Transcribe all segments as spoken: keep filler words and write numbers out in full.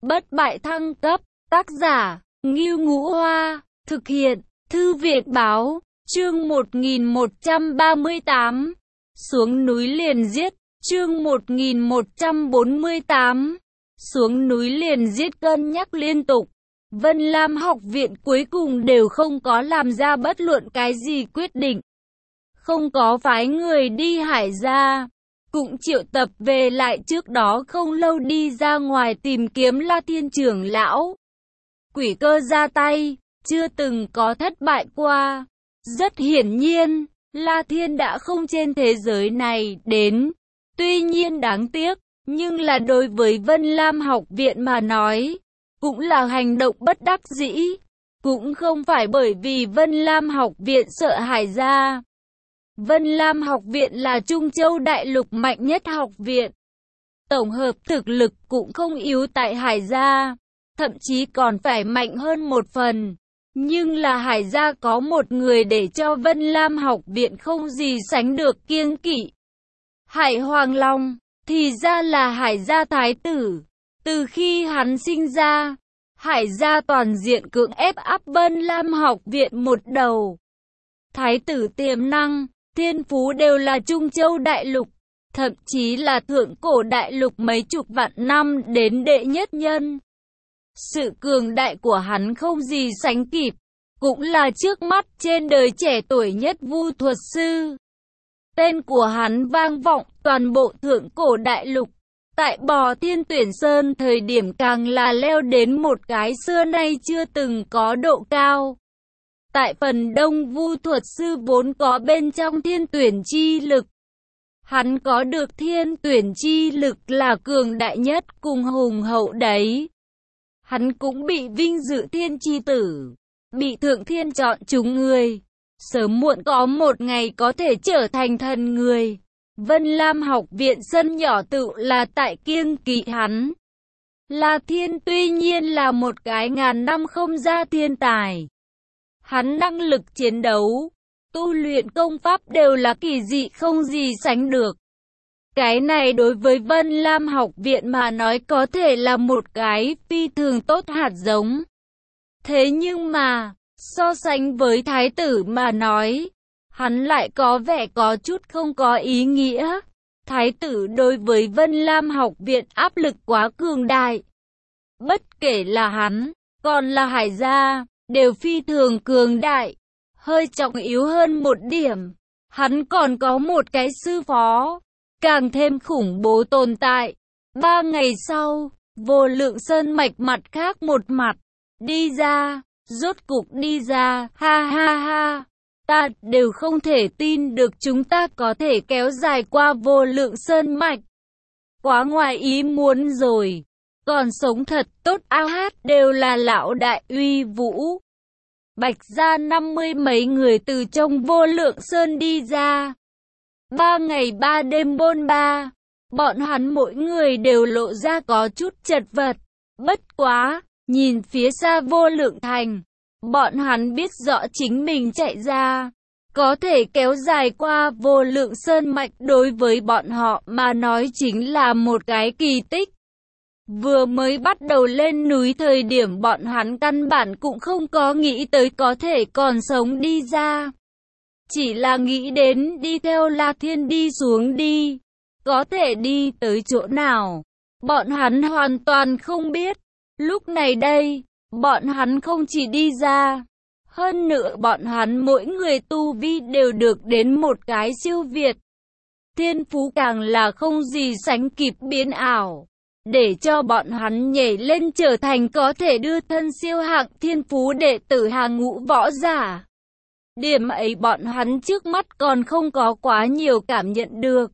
Bất bại thăng cấp, tác giả, Ngưu Ngũ Hoa, thực hiện, Thư viện Báo, chương một nghìn một trăm ba mươi tám, xuống núi liền giết, chương một nghìn một trăm bốn mươi tám, xuống núi liền giết. Cân nhắc liên tục, Vân Lam học viện cuối cùng đều không có làm ra bất luận cái gì quyết định. Không có phái người đi Hải Gia, cũng triệu tập về lại trước đó không lâu đi ra ngoài tìm kiếm La Thiên trưởng lão. Quỷ cơ ra tay, chưa từng có thất bại qua. Rất hiển nhiên, La Thiên đã không trên thế giới này đến. Tuy nhiên đáng tiếc, nhưng là đối với Vân Lam học viện mà nói, cũng là hành động bất đắc dĩ. Cũng không phải bởi vì Vân Lam học viện sợ Hải Gia. Vân Lam học viện là Trung Châu Đại Lục mạnh nhất học viện. Tổng hợp thực lực cũng không yếu tại Hải Gia, thậm chí còn phải mạnh hơn một phần. Nhưng là Hải Gia có một người để cho Vân Lam học viện không gì sánh được kiêng kỵ. Hải Hoàng Long, thì ra là Hải Gia thái tử. Từ khi hắn sinh ra, Hải Gia toàn diện cưỡng ép áp Vân Lam học viện một đầu. Thái tử tiềm năng, thiên phú đều là Trung Châu Đại Lục, thậm chí là thượng cổ đại lục mấy chục vạn năm đến đệ nhất nhân. Sự cường đại của hắn không gì sánh kịp, cũng là trước mắt trên đời trẻ tuổi nhất vu thuật sư. Tên của hắn vang vọng toàn bộ thượng cổ đại lục, tại Bò Thiên Tuyển Sơn thời điểm càng là leo đến một cái xưa nay chưa từng có độ cao. Tại phần đông vu thuật sư vốn có bên trong thiên tuyển chi lực. Hắn có được thiên tuyển chi lực là cường đại nhất cùng hùng hậu đấy. Hắn cũng bị vinh dự thiên chi tử, bị thượng thiên chọn chúng người. Sớm muộn có một ngày có thể trở thành thần người. Vân Lam học viện sân nhỏ tự là tại kiêng kỵ hắn. La Thiên tuy nhiên là một cái ngàn năm không ra thiên tài. Hắn năng lực chiến đấu, tu luyện công pháp đều là kỳ dị không gì sánh được. Cái này đối với Vân Lam học viện mà nói có thể là một cái phi thường tốt hạt giống. Thế nhưng mà, so sánh với thái tử mà nói, hắn lại có vẻ có chút không có ý nghĩa. Thái tử đối với Vân Lam học viện áp lực quá cường đại. Bất kể là hắn, còn là Hải Gia, đều phi thường cường đại. Hơi trọng yếu hơn một điểm, hắn còn có một cái sư phó, càng thêm khủng bố tồn tại. Ba ngày sau, Vô Lượng Sơn mạch mặt khác một mặt, đi ra, rốt cục đi ra, ha ha ha. Ta đều không thể tin được chúng ta có thể kéo dài qua Vô Lượng Sơn mạch. Quá ngoài ý muốn rồi. Còn sống thật tốt a hát đều là lão đại uy vũ. Bạch gia năm mươi mấy người từ trong Vô Lượng Sơn đi ra. Ba ngày ba đêm bôn ba. Bọn hắn mỗi người đều lộ ra có chút chật vật. Bất quá, nhìn phía xa Vô Lượng Thành. Bọn hắn biết rõ chính mình chạy ra. Có thể kéo dài qua Vô Lượng Sơn mạch đối với bọn họ mà nói chính là một cái kỳ tích. Vừa mới bắt đầu lên núi thời điểm bọn hắn căn bản cũng không có nghĩ tới có thể còn sống đi ra. Chỉ là nghĩ đến đi theo La Thiên đi xuống đi. Có thể đi tới chỗ nào. Bọn hắn hoàn toàn không biết. Lúc này đây, bọn hắn không chỉ đi ra. Hơn nữa bọn hắn mỗi người tu vi đều được đến một cái siêu việt. Thiên phú càng là không gì sánh kịp biến ảo. Để cho bọn hắn nhảy lên trở thành có thể đưa thân siêu hạng thiên phú đệ tử hàng ngũ võ giả. Điểm ấy bọn hắn trước mắt còn không có quá nhiều cảm nhận được.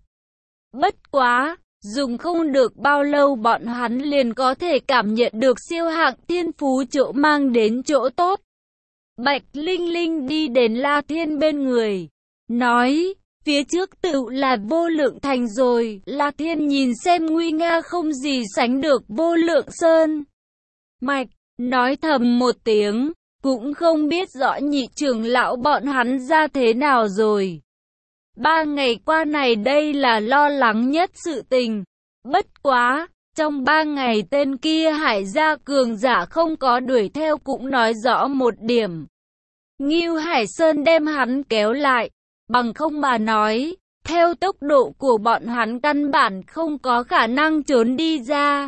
Bất quá, dùng không được bao lâu bọn hắn liền có thể cảm nhận được siêu hạng thiên phú chỗ mang đến chỗ tốt. Bạch Linh Linh đi đến La Thiên bên người, nói, phía trước tự là Vô Lượng Thành rồi. La Thiên nhìn xem nguy nga không gì sánh được Vô Lượng Sơn mạch, nói thầm một tiếng, cũng không biết rõ nhị trưởng lão bọn hắn ra thế nào rồi. Ba ngày qua này đây là lo lắng nhất sự tình. Bất quá, Trong ba ngày tên kia Hải gia cường giả không có đuổi theo cũng nói rõ một điểm. Ngưu Hải Sơn đem hắn kéo lại, bằng không mà nói, theo tốc độ của bọn hắn căn bản không có khả năng trốn đi ra.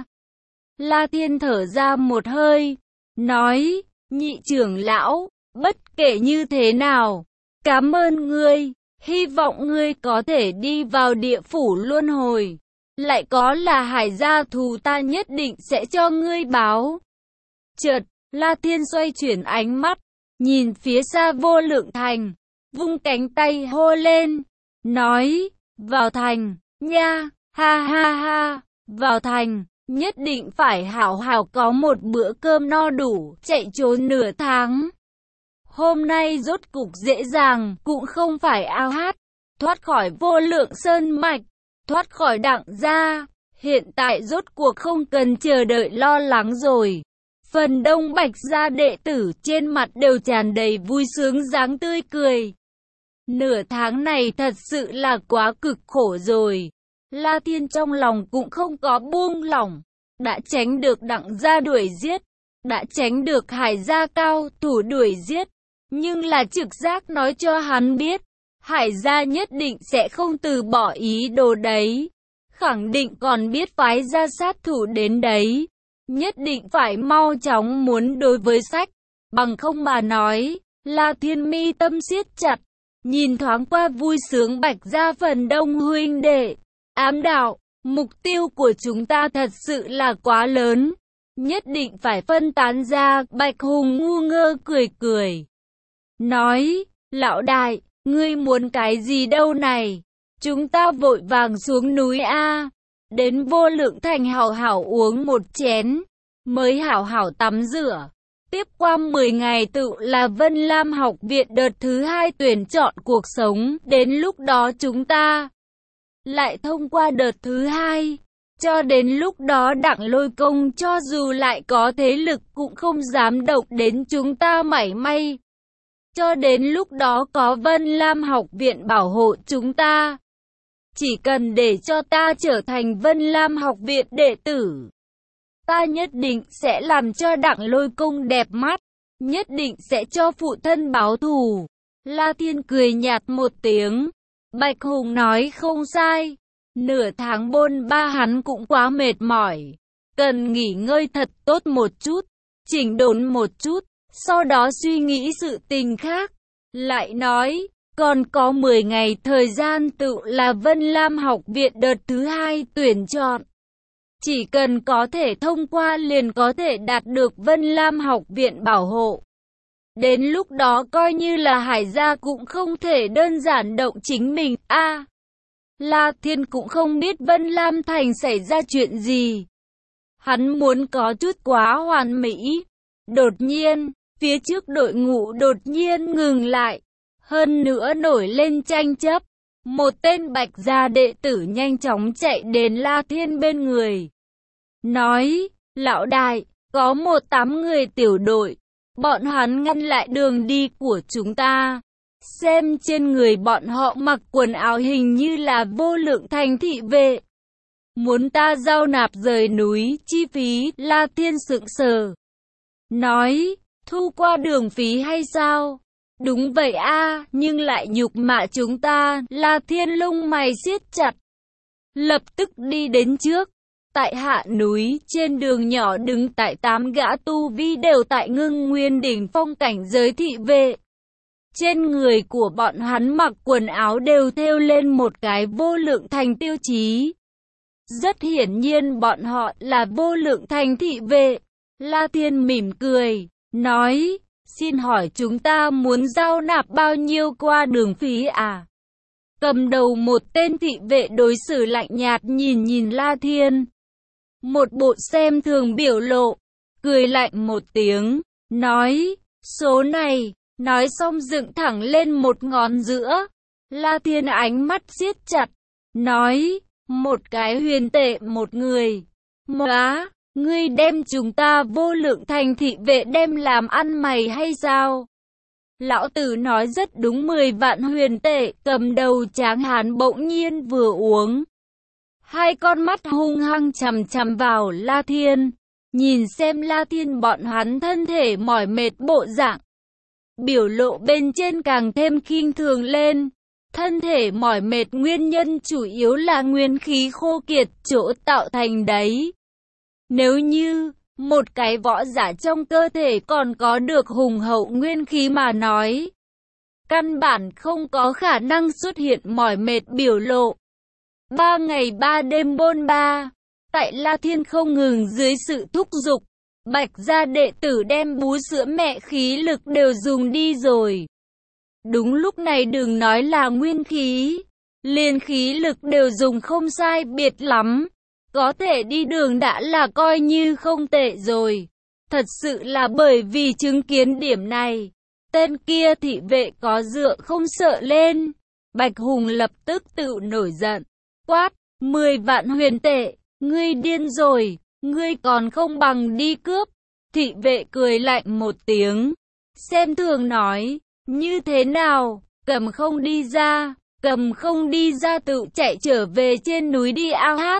La Thiên thở ra một hơi, nói, nhị trưởng lão, bất kể như thế nào, cảm ơn ngươi, hy vọng ngươi có thể đi vào địa phủ luân hồi. Lại có là Hải gia thù ta nhất định sẽ cho ngươi báo. Chợt, La Thiên xoay chuyển ánh mắt, nhìn phía xa Vô Lượng Thành, vung cánh tay hô lên, nói, vào thành, nha, ha ha ha, vào thành, nhất định phải hảo hảo có một bữa cơm no đủ, chạy trốn nửa tháng. Hôm nay rốt cục dễ dàng, cũng không phải ao hát, thoát khỏi Vô Lượng Sơn mạch, thoát khỏi Đặng gia, hiện tại rốt cuộc không cần chờ đợi lo lắng rồi. Phần đông Bạch gia đệ tử trên mặt đều tràn đầy vui sướng dáng tươi cười. Nửa tháng này thật sự là quá cực khổ rồi. La Thiên trong lòng cũng không có buông lỏng, đã tránh được Đặng gia đuổi giết, đã tránh được Hải gia cao thủ đuổi giết, nhưng là trực giác nói cho hắn biết, Hải gia nhất định sẽ không từ bỏ ý đồ đấy, khẳng định còn biết phái ra sát thủ đến đấy, nhất định phải mau chóng muốn đối với sách, bằng không mà nói. La Thiên mi tâm siết chặt, nhìn thoáng qua vui sướng Bạch gia phần đông huynh đệ, ám đạo, mục tiêu của chúng ta thật sự là quá lớn, nhất định phải phân tán ra. Bạch Hùng ngu ngơ cười cười, nói, lão đại, ngươi muốn cái gì đâu này, chúng ta vội vàng xuống núi a, đến Vô Lượng Thành hảo hảo uống một chén, mới hảo hảo tắm rửa. Tiếp qua mười ngày tự là Vân Lam học viện đợt thứ hai tuyển chọn cuộc sống, đến lúc đó chúng ta lại thông qua đợt thứ hai. Cho đến lúc đó Đặng Lôi Công cho dù lại có thế lực cũng không dám động đến chúng ta mảy may. Cho đến lúc đó có Vân Lam học viện bảo hộ chúng ta. Chỉ cần để cho ta trở thành Vân Lam học viện đệ tử, ta nhất định sẽ làm cho Đặng Lôi Công đẹp mắt, nhất định sẽ cho phụ thân báo thù. La Thiên cười nhạt một tiếng. Bạch Hùng nói không sai, nửa tháng bôn ba hắn cũng quá mệt mỏi, cần nghỉ ngơi thật tốt một chút, chỉnh đốn một chút, sau đó suy nghĩ sự tình khác. Lại nói, còn có mười ngày thời gian tự là Vân Lam học viện đợt thứ hai tuyển chọn. Chỉ cần có thể thông qua liền có thể đạt được Vân Lam học viện bảo hộ. Đến lúc đó coi như là Hải gia cũng không thể đơn giản động chính mình. a à, La Thiên cũng không biết Vân Lam Thành xảy ra chuyện gì. Hắn muốn có chút quá hoàn mỹ. Đột nhiên, phía trước đội ngũ đột nhiên ngừng lại. Hơn nữa nổi lên tranh chấp. Một tên Bạch gia đệ tử nhanh chóng chạy đến La Thiên bên người, nói, lão đại, có một tám người tiểu đội, bọn hắn ngăn lại đường đi của chúng ta. Xem trên người bọn họ mặc quần áo hình như là Vô Lượng Thành thị vệ. Muốn ta giao nạp rời núi chi phí. La Thiên sững sờ, nói, thu qua đường phí hay sao? Đúng vậy a, à, nhưng lại nhục mạ chúng ta. La Thiên lông mày siết chặt, lập tức đi đến trước. Tại hạ núi, trên đường nhỏ đứng tại tám gã tu vi đều tại Ngưng Nguyên đỉnh phong cảnh giới thị vệ. Trên người của bọn hắn mặc quần áo đều thêu lên một cái Vô Lượng Thành tiêu chí. Rất hiển nhiên bọn họ là Vô Lượng Thành thị vệ. La Thiên mỉm cười, nói, xin hỏi chúng ta muốn giao nạp bao nhiêu qua đường phí à? Cầm đầu một tên thị vệ đối xử lạnh nhạt nhìn nhìn La Thiên, một bộ xem thường biểu lộ, cười lạnh một tiếng, nói, số này. Nói xong dựng thẳng lên một ngón giữa. La Thiên ánh mắt siết chặt, nói, một cái huyền tệ một người. Móa, ngươi đem chúng ta Vô Lượng Thành thị vệ đem làm ăn mày hay sao? Lão tử nói rất đúng, mười vạn huyền tệ. Cầm đầu tráng hán bỗng nhiên vừa uống hai con mắt hung hăng chằm chằm vào La Thiên, nhìn xem La Thiên bọn hắn thân thể mỏi mệt bộ dạng. Biểu lộ bên trên càng thêm khinh thường lên. Thân thể mỏi mệt nguyên nhân chủ yếu là nguyên khí khô kiệt chỗ tạo thành đấy. Nếu như một cái võ giả trong cơ thể còn có được hùng hậu nguyên khí mà nói, căn bản không có khả năng xuất hiện mỏi mệt biểu lộ. Ba ngày ba đêm bôn ba, tại La Thiên không ngừng dưới sự thúc giục, Bạch gia đệ tử đem bú sữa mẹ khí lực đều dùng đi rồi. Đúng lúc này đừng nói là nguyên khí, liền khí lực đều dùng không sai biệt lắm. Có thể đi đường đã là coi như không tệ rồi. Thật sự là bởi vì chứng kiến điểm này, tên kia thị vệ có dựa không sợ lên. Bạch Hùng lập tức tự nổi giận, quát, mười vạn huyền tệ, ngươi điên rồi, ngươi còn không bằng đi cướp. Thị vệ cười lạnh một tiếng, xem thường nói, như thế nào, cầm không đi ra, cầm không đi ra tự chạy trở về trên núi đi ao hát.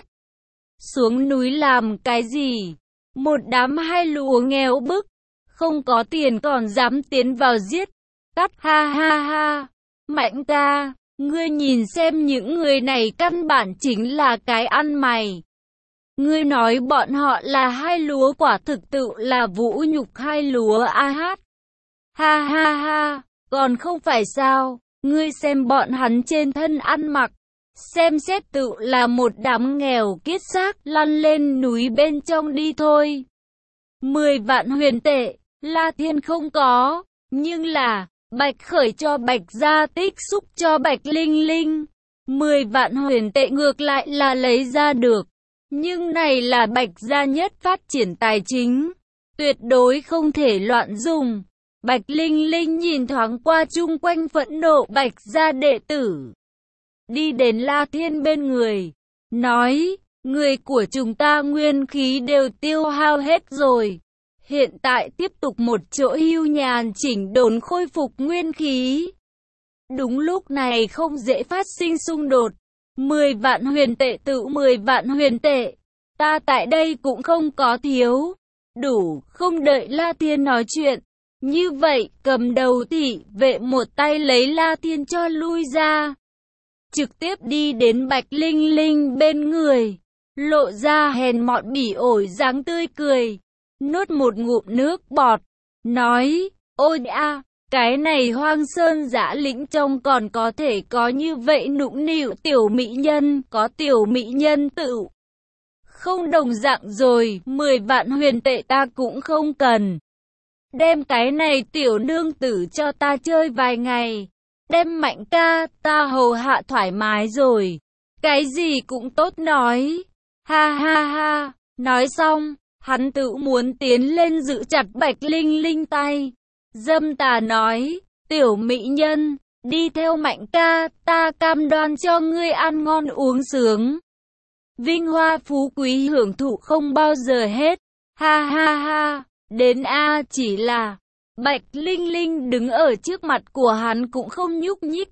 Xuống núi làm cái gì? Một đám hai lúa nghèo bức, không có tiền còn dám tiến vào giết. Cắt ha ha ha, Mạnh ca, ngươi nhìn xem những người này căn bản chính là cái ăn mày. Ngươi nói bọn họ là hai lúa quả thực tự là vũ nhục hai lúa a hát. Ha ha ha, còn không phải sao, ngươi xem bọn hắn trên thân ăn mặc. Xem xét tự là một đám nghèo kiết xác, lăn lên núi bên trong đi thôi. Mười vạn huyền tệ, La Thiên không có, nhưng là, Bạch Khởi cho Bạch gia tích xúc cho Bạch Linh Linh. Mười vạn huyền tệ ngược lại là lấy ra được, nhưng này là Bạch gia nhất phát triển tài chính, tuyệt đối không thể loạn dùng. Bạch Linh Linh nhìn thoáng qua chung quanh phẫn nộ Bạch gia đệ tử, đi đến La Thiên bên người, nói, người của chúng ta nguyên khí đều tiêu hao hết rồi. Hiện tại tiếp tục một chỗ hưu nhàn chỉnh đốn khôi phục nguyên khí. Đúng lúc này không dễ phát sinh xung đột. Mười vạn huyền tệ tự mười vạn huyền tệ. Ta tại đây cũng không có thiếu. Đủ, không đợi La Thiên nói chuyện. Như vậy, cầm đầu thị vệ một tay lấy La Thiên cho lui ra. Trực tiếp đi đến Bạch Linh Linh bên người, lộ ra hèn mọn bỉ ổi dáng tươi cười, nuốt một ngụm nước bọt, nói, ôi a, cái này Hoang Sơn Giã Lĩnh trong còn có thể có như vậy nũng nịu tiểu mỹ nhân, có tiểu mỹ nhân tự. Không đồng dạng rồi, mười vạn huyền tệ ta cũng không cần. Đem cái này tiểu nương tử cho ta chơi vài ngày. Đem Mạnh ca, ta hầu hạ thoải mái rồi. Cái gì cũng tốt nói. Ha ha ha, nói xong, hắn tự muốn tiến lên giữ chặt Bạch Linh Linh tay. Dâm tà nói, tiểu mỹ nhân, đi theo Mạnh ca, ta cam đoan cho ngươi ăn ngon uống sướng. Vinh hoa phú quý hưởng thụ không bao giờ hết. Ha ha ha, đến a chỉ là... Bạch Linh Linh đứng ở trước mặt của hắn cũng không nhúc nhích.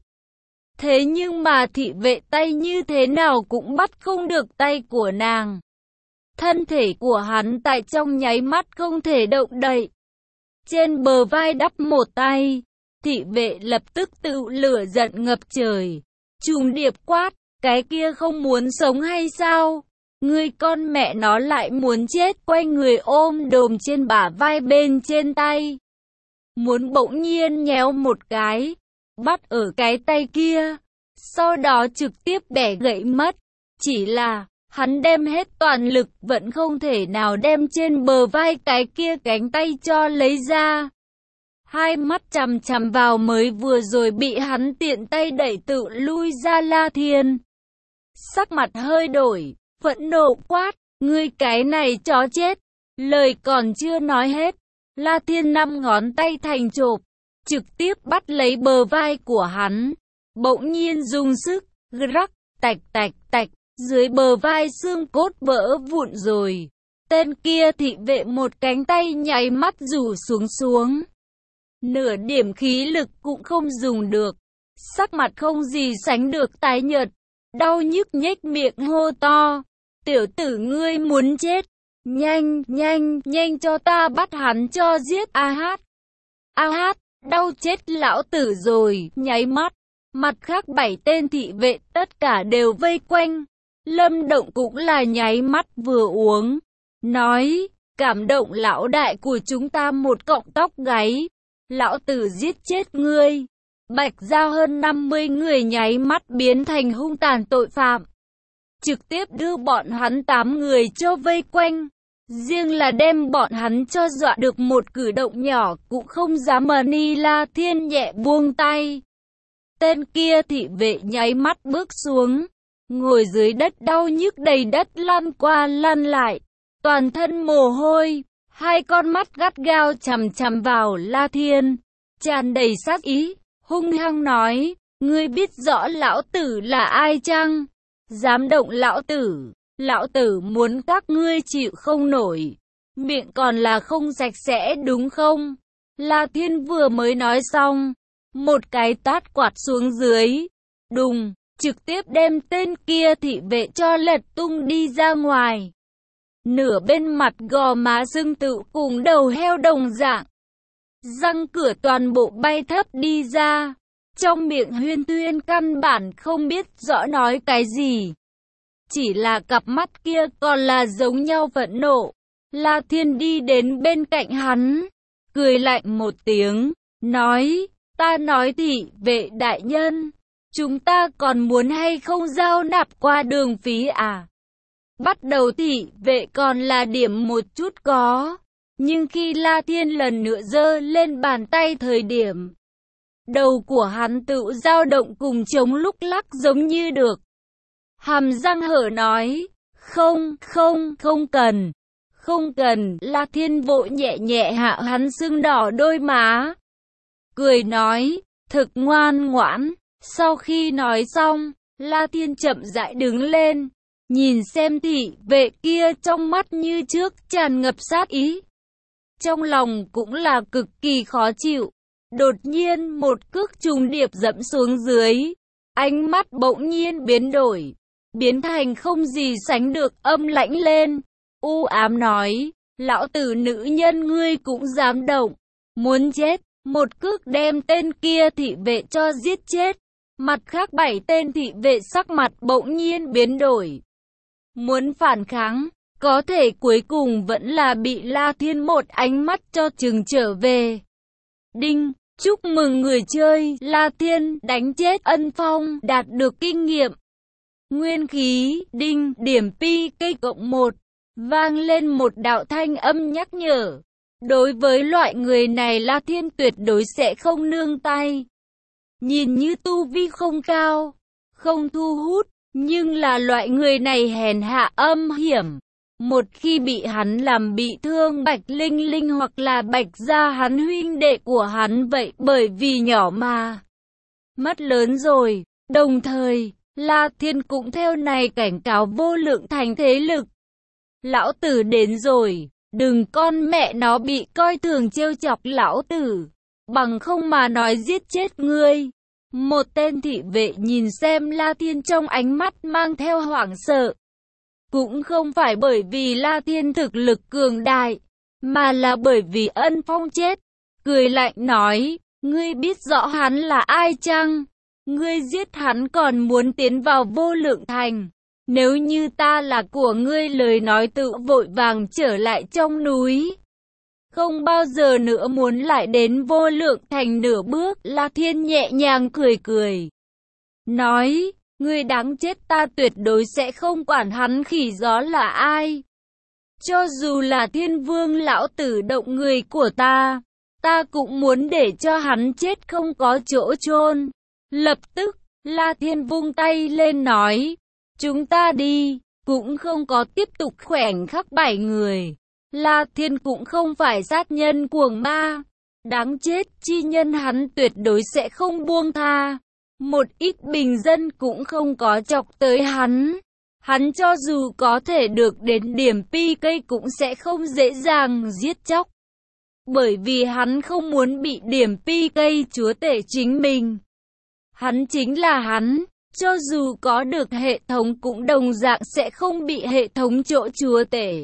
Thế nhưng mà thị vệ tay như thế nào cũng bắt không được tay của nàng. Thân thể của hắn tại trong nháy mắt không thể động đậy. Trên bờ vai đắp một tay, thị vệ lập tức tự lửa giận ngập trời. Trùng điệp quát, cái kia không muốn sống hay sao? Ngươi con mẹ nó lại muốn chết, quay người ôm đồm trên bả vai bên trên tay. Muốn bỗng nhiên nhéo một cái, bắt ở cái tay kia, sau đó trực tiếp bẻ gãy mất. Chỉ là, hắn đem hết toàn lực vẫn không thể nào đem trên bờ vai cái kia cánh tay cho lấy ra. Hai mắt chằm chằm vào mới vừa rồi bị hắn tiện tay đẩy tự lui ra La Thiên. Sắc mặt hơi đổi, phẫn nộ quát, ngươi cái này chó chết. Lời còn chưa nói hết, La Thiên năm ngón tay thành chộp, trực tiếp bắt lấy bờ vai của hắn, bỗng nhiên dùng sức, rắc, tạch tạch tạch, dưới bờ vai xương cốt vỡ vụn rồi. Tên kia thị vệ một cánh tay nháy mắt rủ xuống xuống. Nửa điểm khí lực cũng không dùng được, sắc mặt không gì sánh được tái nhợt, đau nhức nhếch miệng hô to. Tiểu tử ngươi muốn chết. Nhanh, nhanh, nhanh cho ta bắt hắn cho giết A Hát. A Hát, đau chết lão tử rồi, nháy mắt. Mặt khác bảy tên thị vệ tất cả đều vây quanh. Lâm Động cũng là nháy mắt vừa uống. Nói, cảm động lão đại của chúng ta một cọng tóc gáy. Lão tử giết chết ngươi. Bạch Giao hơn năm mươi người nháy mắt biến thành hung tàn tội phạm. Trực tiếp đưa bọn hắn tám người cho vây quanh. Riêng là đem bọn hắn cho dọa được một cử động nhỏ cũng không dám mà ni La Thiên nhẹ buông tay. Tên kia thị vệ nháy mắt bước xuống. Ngồi dưới đất đau nhức đầy đất lăn qua lăn lại. Toàn thân mồ hôi. Hai con mắt gắt gao chằm chằm vào La Thiên. Tràn đầy sát ý. Hung hăng nói. Ngươi biết rõ lão tử là ai chăng? Dám động lão tử. Lão tử muốn các ngươi chịu không nổi. Miệng còn là không sạch sẽ đúng không? La Thiên vừa mới nói xong. Một cái tát quạt xuống dưới. Đùng, trực tiếp đem tên kia thị vệ cho lật tung đi ra ngoài. Nửa bên mặt gò má sưng tựu cùng đầu heo đồng dạng. Răng cửa toàn bộ bay thấp đi ra. Trong miệng huyên thuyên căn bản không biết rõ nói cái gì. Chỉ là cặp mắt kia còn là giống nhau phẫn nộ. La Thiên đi đến bên cạnh hắn. Cười lạnh một tiếng. Nói, ta nói thị vệ đại nhân. Chúng ta còn muốn hay không giao nạp qua đường phí à? Bắt đầu thị vệ còn là điểm một chút có. Nhưng khi La Thiên lần nữa giơ lên bàn tay thời điểm. Đầu của hắn tự dao động cùng chống lúc lắc giống như được. Hàm răng hở nói, không, không, không cần, không cần. La Thiên vội nhẹ nhẹ hạ hắn sưng đỏ đôi má. Cười nói, thực ngoan ngoãn. Sau khi nói xong, La Thiên chậm rãi đứng lên. Nhìn xem thị vệ kia trong mắt như trước tràn ngập sát ý. Trong lòng cũng là cực kỳ khó chịu. Đột nhiên một cước trùng điệp dẫm xuống dưới. Ánh mắt bỗng nhiên biến đổi. Biến thành không gì sánh được âm lãnh lên. U ám nói, lão tử nữ nhân ngươi cũng dám động. Muốn chết, một cước đem tên kia thị vệ cho giết chết. Mặt khác bảy tên thị vệ sắc mặt bỗng nhiên biến đổi. Muốn phản kháng, có thể cuối cùng vẫn là bị La Thiên một ánh mắt cho chừng trở về. Đinh, chúc mừng người chơi La Thiên đánh chết Ân Phong đạt được kinh nghiệm. Nguyên khí, đinh, điểm pi cây cộng một. Vang lên một đạo thanh âm nhắc nhở. Đối với loại người này La Thiên tuyệt đối sẽ không nương tay. Nhìn như tu vi không cao, không thu hút, nhưng là loại người này hèn hạ âm hiểm. Một khi bị hắn làm bị thương Bạch Linh Linh hoặc là Bạch Gia hắn huynh đệ của hắn vậy bởi vì nhỏ mà mất lớn rồi. Đồng thời, La Thiên cũng theo này cảnh cáo vô lượng thành thế lực. Lão tử đến rồi, đừng con mẹ nó bị coi thường trêu chọc lão tử, bằng không mà nói giết chết ngươi. Một tên thị vệ nhìn xem La Thiên trong ánh mắt mang theo hoảng sợ. Cũng không phải bởi vì La Thiên thực lực cường đại, mà là bởi vì Ân Phong chết. Cười lạnh nói, ngươi biết rõ hắn là ai chăng? Ngươi giết hắn còn muốn tiến vào vô lượng thành. Nếu như ta là của ngươi lời nói tự vội vàng trở lại trong núi. Không bao giờ nữa muốn lại đến vô lượng thành nửa bước. La Thiên nhẹ nhàng cười cười. Nói, ngươi đáng chết, ta tuyệt đối sẽ không quản hắn khỉ gió là ai. Cho dù là Thiên Vương lão tử động người của ta, ta cũng muốn để cho hắn chết không có chỗ chôn. Lập tức, La Thiên vung tay lên nói, chúng ta đi, cũng không có tiếp tục khoảnh khắc bảy người. La Thiên cũng không phải sát nhân cuồng ma, đáng chết chi nhân hắn tuyệt đối sẽ không buông tha. Một ít bình dân cũng không có chọc tới hắn. Hắn cho dù có thể được đến điểm pi cây cũng sẽ không dễ dàng giết chóc. Bởi vì hắn không muốn bị điểm pi cây chúa tể chính mình. Hắn chính là hắn, cho dù có được hệ thống cũng đồng dạng sẽ không bị hệ thống chỗ chúa tể.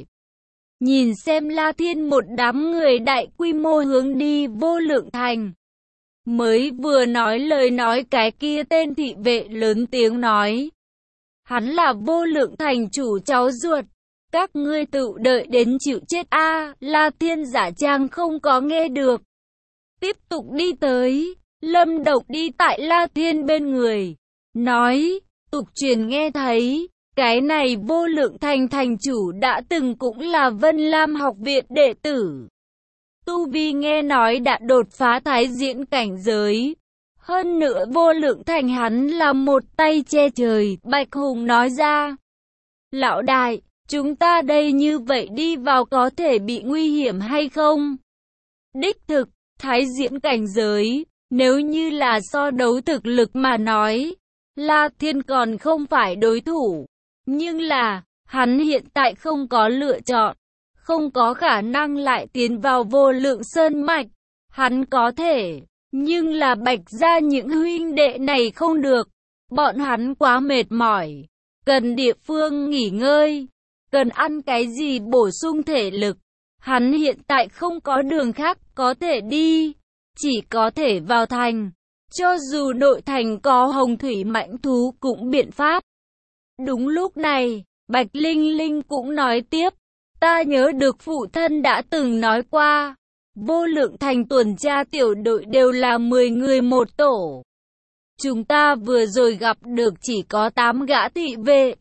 Nhìn xem La Thiên một đám người đại quy mô hướng đi Vô Lượng Thành. Mới vừa nói lời nói cái kia tên thị vệ lớn tiếng nói. Hắn là Vô Lượng Thành chủ cháu ruột. Các ngươi tự đợi đến chịu chết a. À, La Thiên giả trang không có nghe được. Tiếp tục đi tới. Lâm Độc đi tại La Thiên bên người. Nói, tục truyền nghe thấy. Cái này Vô Lượng Thành thành chủ đã từng cũng là Vân Lam học viện đệ tử. Tu vi nghe nói đã đột phá thái diễn cảnh giới. Hơn nữa Vô Lượng Thành hắn là một tay che trời, Bạch Hùng nói ra. Lão đại, chúng ta đây như vậy đi vào có thể bị nguy hiểm hay không? Đích thực, thái diễn cảnh giới, nếu như là so đấu thực lực mà nói, La Thiên còn không phải đối thủ. Nhưng là, hắn hiện tại không có lựa chọn, không có khả năng lại tiến vào Vô Lượng Sơn Mạch. Hắn có thể, nhưng là Bạch gia những huynh đệ này không được. Bọn hắn quá mệt mỏi, cần địa phương nghỉ ngơi, cần ăn cái gì bổ sung thể lực. Hắn hiện tại không có đường khác có thể đi, chỉ có thể vào thành. Cho dù nội thành có hồng thủy mãnh thú cũng biện pháp. Đúng lúc này, Bạch Linh Linh cũng nói tiếp, ta nhớ được phụ thân đã từng nói qua, Vô Lượng Thành tuần tra tiểu đội đều là mười người một tổ. Chúng ta vừa rồi gặp được chỉ có tám gã thị vệ.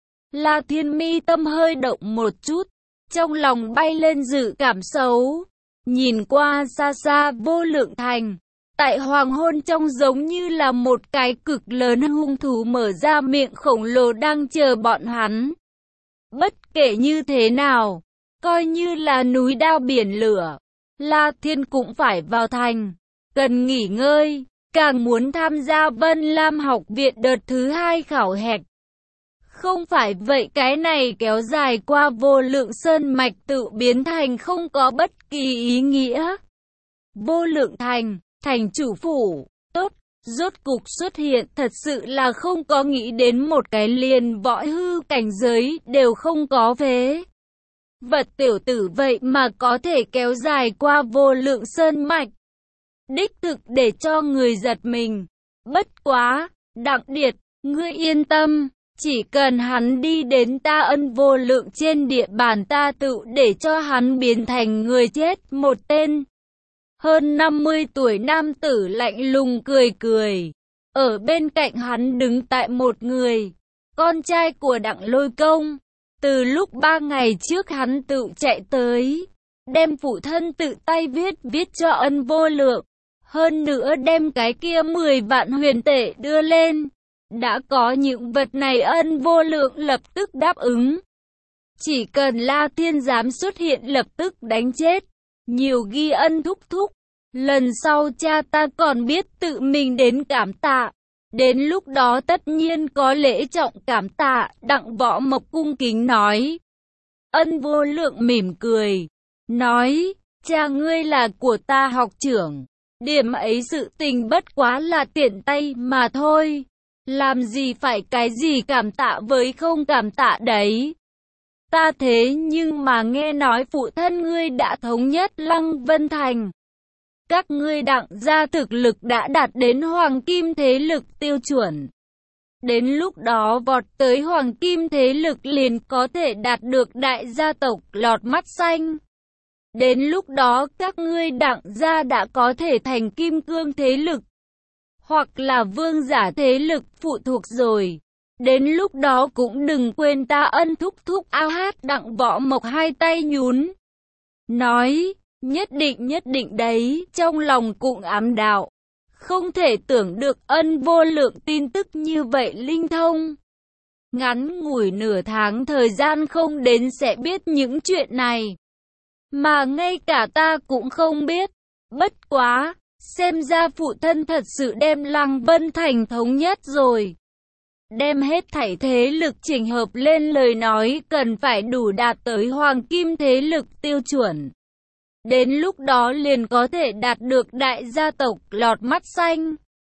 La Thiên mi tâm hơi động một chút, trong lòng bay lên dự cảm xấu, nhìn qua xa xa Vô Lượng Thành. Tại hoàng hôn trông giống như là một cái cực lớn hung thú mở ra miệng khổng lồ đang chờ bọn hắn. Bất kể như thế nào, coi như là núi đao biển lửa, La Thiên cũng phải vào thành, cần nghỉ ngơi, càng muốn tham gia Vân Lam học viện đợt thứ hai khảo hạch. Không phải vậy cái này kéo dài qua Vô Lượng Sơn Mạch tự biến thành không có bất kỳ ý nghĩa. Vô Lượng Thành, thành chủ phủ, tốt, rốt cục xuất hiện, thật sự là không có nghĩ đến một cái liền võ hư cảnh giới đều không có phế. Vật tiểu tử vậy mà có thể kéo dài qua Vô Lượng Sơn Mạch. Đích thực để cho người giật mình. Bất quá, Đặng Điệt, ngươi yên tâm, chỉ cần hắn đi đến ta Ân Vô Lượng trên địa bàn ta tự để cho hắn biến thành người chết một tên. Hơn năm mươi tuổi nam tử lạnh lùng cười cười. Ở bên cạnh hắn đứng tại một người, con trai của Đặng Lôi Công. Từ lúc ba ngày trước hắn tự chạy tới, đem phụ thân tự tay viết viết cho Ân Vô Lượng. Hơn nữa đem cái kia mười vạn huyền tệ đưa lên. Đã có những vật này Ân Vô Lượng lập tức đáp ứng. Chỉ cần La Thiên dám xuất hiện lập tức đánh chết. Nhiều ghi ân thúc thúc. Lần sau cha ta còn biết tự mình đến cảm tạ. Đến lúc đó tất nhiên có lễ trọng cảm tạ. Đặng Võ Mộc cung kính nói. Ân Vô Lượng mỉm cười. Nói, cha ngươi là của ta học trưởng. Điểm ấy sự tình bất quá là tiện tay mà thôi. Làm gì phải cái gì cảm tạ với không cảm tạ đấy. Ta thế nhưng mà nghe nói phụ thân ngươi đã thống nhất Lăng Vân Thành. Các ngươi Đặng gia thực lực đã đạt đến hoàng kim thế lực tiêu chuẩn. Đến lúc đó vọt tới hoàng kim thế lực liền có thể đạt được đại gia tộc lọt mắt xanh. Đến lúc đó các ngươi Đặng gia đã có thể thành kim cương thế lực. Hoặc là vương giả thế lực phụ thuộc rồi. Đến lúc đó cũng đừng quên ta Ân thúc thúc ao hát. Đặng Võ Mộc hai tay nhún. Nói, nhất định nhất định đấy, trong lòng cũng ám đạo. Không thể tưởng được Ân Vô Lượng tin tức như vậy linh thông. Ngắn ngủi nửa tháng thời gian không đến sẽ biết những chuyện này. Mà ngay cả ta cũng không biết. Bất quá, xem ra phụ thân thật sự đem Lăng Vân Thành thống nhất rồi. Đem hết thảy thế lực chỉnh hợp lên lời nói cần phải đủ đạt tới hoàng kim thế lực tiêu chuẩn. Đến lúc đó liền có thể đạt được đại gia tộc lọt mắt xanh.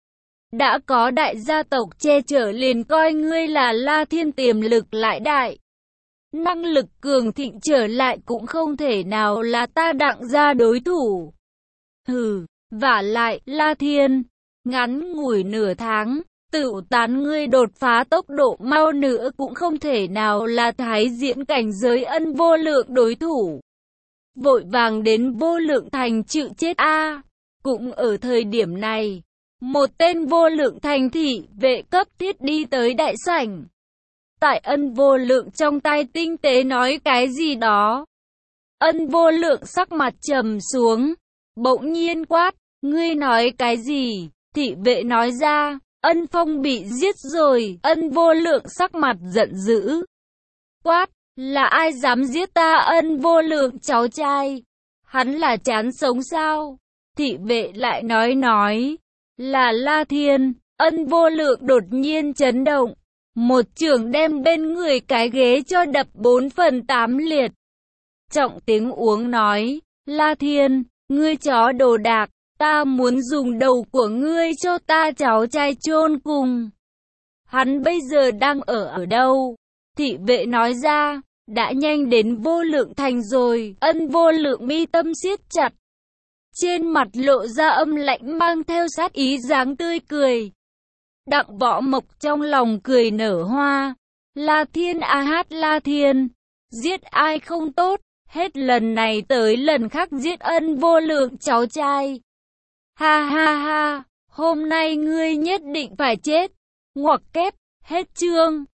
Đã có đại gia tộc che chở liền coi ngươi là La Thiên tiềm lực lại đại. Năng lực cường thịnh trở lại cũng không thể nào là ta Đặng gia đối thủ. Hừ, vả lại, La Thiên, ngắn ngủi nửa tháng, tựu tán ngươi đột phá tốc độ mau nữa cũng không thể nào là thái diễn cảnh giới Ân Vô Lượng đối thủ. Vội vàng đến Vô Lượng Thành chịu chết a. Cũng ở thời điểm này, một tên Vô Lượng Thành thị vệ cấp thiết đi tới đại sảnh. Tại Ân Vô Lượng trong tay tinh tế nói cái gì đó. Ân Vô Lượng sắc mặt trầm xuống, bỗng nhiên quát, ngươi nói cái gì? Thị vệ nói ra, Ân Phong bị giết rồi. Ân Vô Lượng sắc mặt giận dữ, quát, là ai dám giết ta Ân Vô Lượng cháu trai? Hắn là chán sống sao? Thị vệ lại nói nói, là La Thiên. Ân Vô Lượng đột nhiên chấn động, một chưởng đem bên người cái ghế cho đập bốn phần tám liệt. Trọng tiếng uống nói, La Thiên, ngươi chó đồ đạc, ta muốn dùng đầu của ngươi cho ta cháu trai chôn cùng. Hắn bây giờ đang ở ở đâu? Thị vệ nói ra, đã nhanh đến Vô Lượng Thành rồi. Ân Vô Lượng mi tâm siết chặt, trên mặt lộ ra âm lạnh mang theo sát ý dáng tươi cười. Đặng Võ Mộc trong lòng cười nở hoa. La Thiên a hát La Thiên, giết ai không tốt, hết lần này tới lần khác giết Ân Vô Lượng cháu trai. Ha ha ha, hôm nay ngươi nhất định phải chết. Ngoặc kép, hết chương.